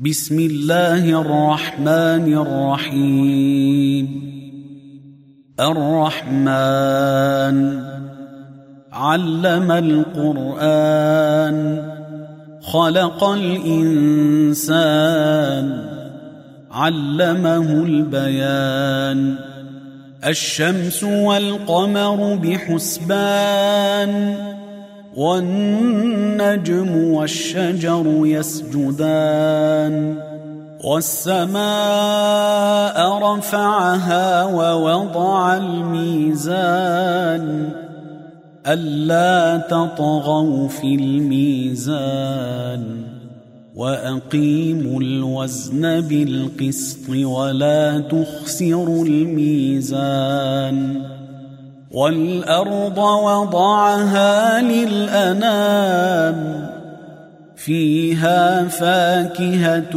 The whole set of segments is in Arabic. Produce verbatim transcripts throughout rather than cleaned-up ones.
بسم الله الرحمن الرحيم. الرحمن علم القرآن خلق الإنسان علمه البيان. الشمس والقمر بحسبان والنجم والشجر يسجدان. والسماء رفعها ووضع الميزان ألا تطغوا في الميزان وأقيموا الوزن بالقسط ولا تخسروا الميزان. والأرض وضعها للأنام فيها فاكهة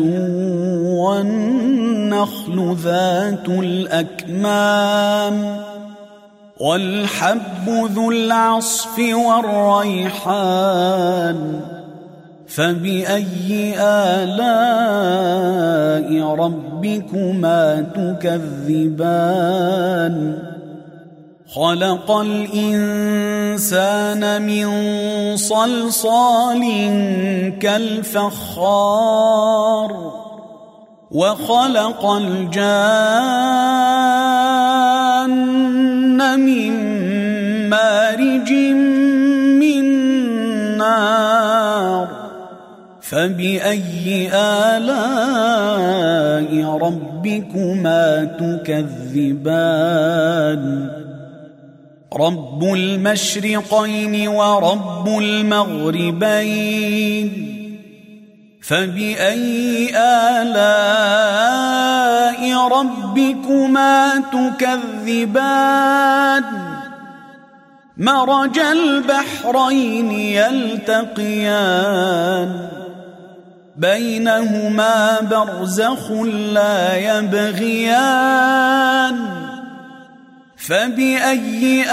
والنخل ذات الأكمام والحب ذو العصف والريحان. فبأي آلاء ربكما تكذبان؟ خلق الإنسان من صلصال كالفخار وخلق الجان من مارج من نار. فبأي آلاء ربكما تكذبان؟ رب المشرقين ورب المغربين. فبأي آلاء ربكما تكذبان؟ مرج البحرين يلتقيان بينهما برزخ لا يبغيان. فبأي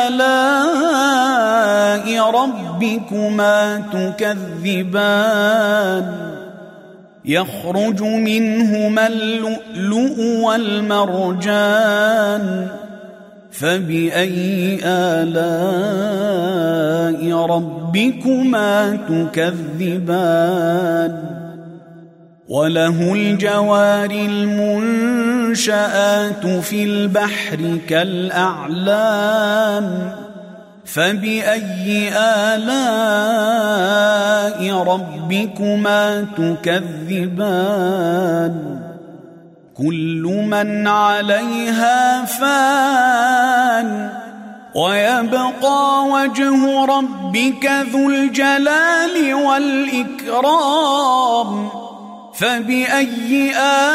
آلاء ربكما تكذبان؟ يخرج منهما اللؤلؤ والمرجان. فبأي آلاء ربكما تكذبان؟ وله الجوار المنشآت في البحر كالأعلام. فبأي آلاء ربكما تكذبان؟ كل من عليها فان ويبقى وجه ربك ذو الجلال والإكرام. فبأي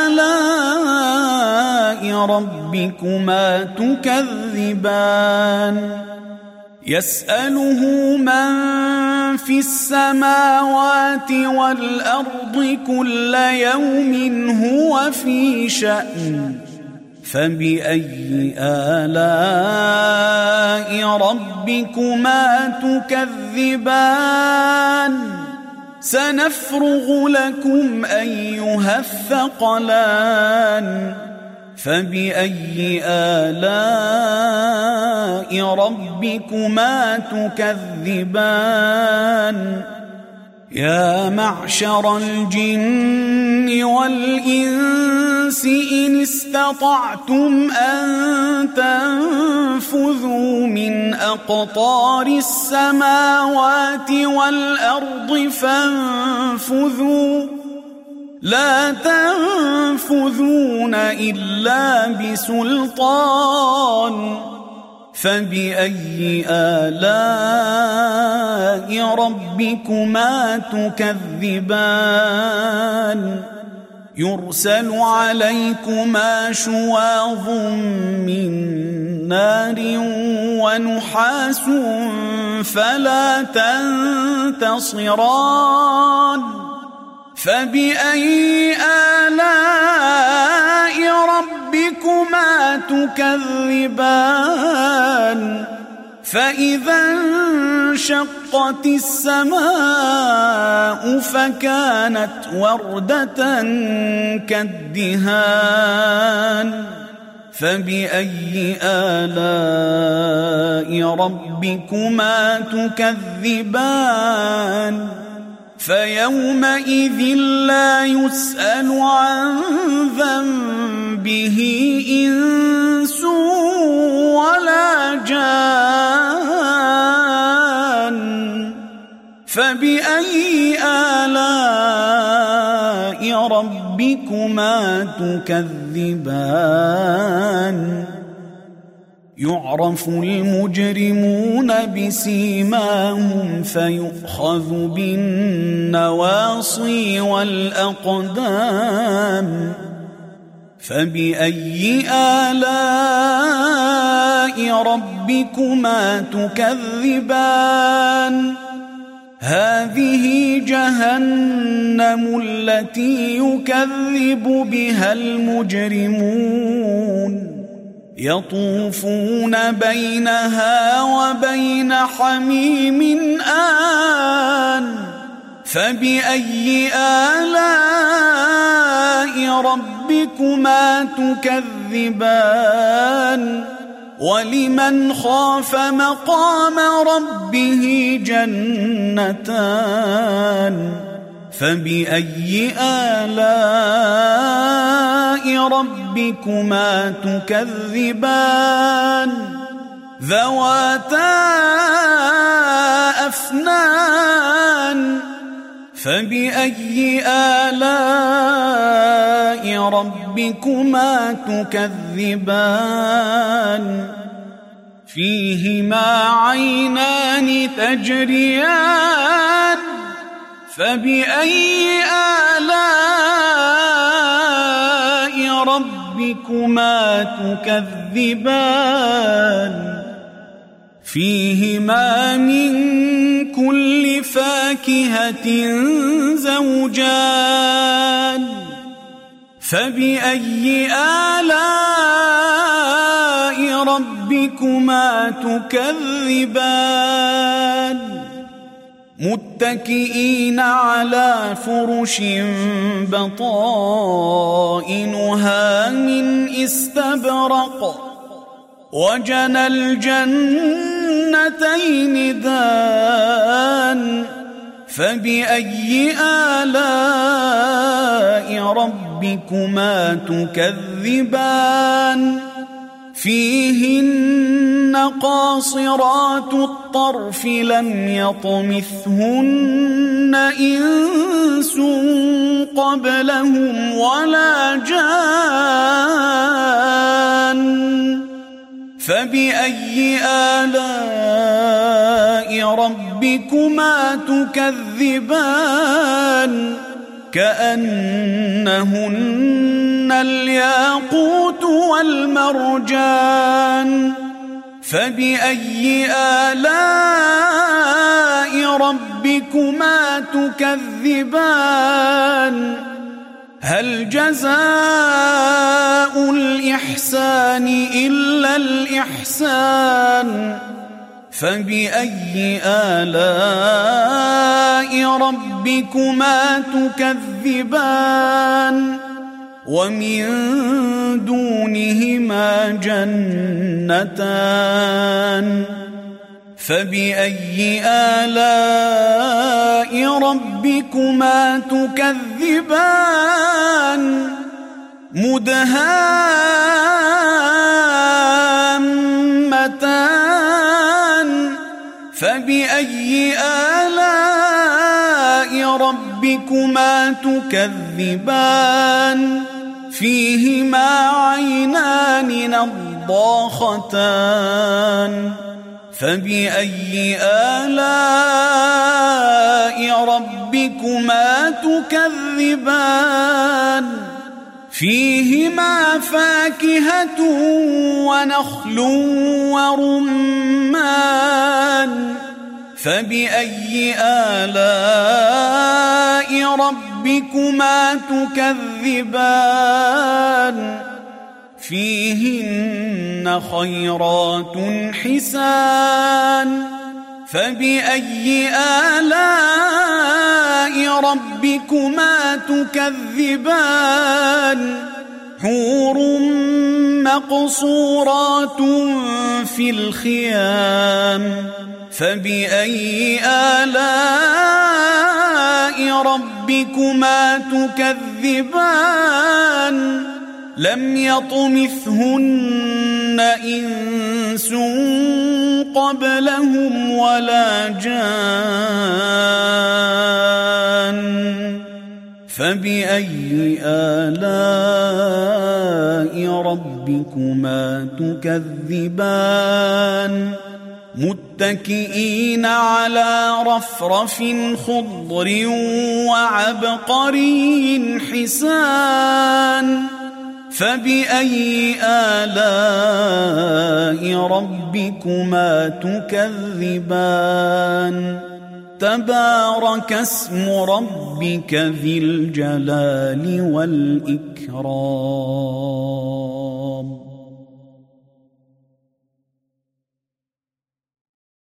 آلاء ربكما تكذبان؟ يسأله من في السماوات والأرض كل يوم هو في شأن. فبأي آلاء ربكما تكذبان؟ سنفرغ لكم أيها الثقلان. فبأي آلاء ربكما تكذبان؟ يا معشر الجن والإنس إن استطعتم أن تنفذوا من أقطار السماوات والأرض فانفذوا لا تنفذون إلا بسلطان. فبأي آلاء ربكما تكذبان؟ يرسل عليكما شواظ من نار ونحاس فلا تنتصران. فبأي آلاء ربكما تكذبان؟ فإذا انشقت السماء فكانت وردة كالدهان فبأي آلاء ربكما تكذبان فيومئذ لا يسأل عن ذنبه إنس ولا جان فبأي آلاء ربكما تكذبان يعرف المجرمون بسيماهم فيؤخذ بالنواصي والأقدام فبأي آلاء ربكما تكذبان هذه جهنم التي يكذب بها المجرمون يطوفون بينها وبين حميم آن فبأي آلاء ربكما تكذبان ولمن خاف مقام ربه جنتان فبأي آلاء ربكما تكذبان ذواتا أفنان فبأي آلاء ربكما تكذبان فيهما عينان تجريان فبأي آلاء ربكما تكذبان فيهما من كل فاكهة زوجان فبأي آلاء ربكما تكذبان متكئين على فرش بطائنها من استبرق وجنى الجنتين دان فبأي آلاء ربكما تكذبان فيهن قاصرات الطرف لم يطمثهن إنس قبلهم ولا جان فبأي آلاء ربكما تكذبان كأنهن الياقوت والمرجان فبأي آلاء ربكما تكذبان هل جزاء الإحسان إلا الإحسان فبأي آلاء ربكما تكذبان ومن دونهما جنتان فبأي آلاء ربكما تكذبان مدهامتان فبأي آلاء ربكما تكذبان فيهما عينان نضاختان فبأي آلاء ربكما تكذبان فيهما فاكهة ونخل ورمان فبأي آلاء ربكما تكذبان فيهن خيرات حسان فبأي آلاء ربكما تكذبان حور مقصورات في الخيام فبأي آلاء ربكما تكذبان لم يطمثهن إنس قبلهم ولا جان فبأي آلاء ربكما تكذبان متكئين على رفرف خضر وعبقري حسان فبأي آلاء ربكما تكذبان تبارك اسم ربك ذي الجلال والإكرام.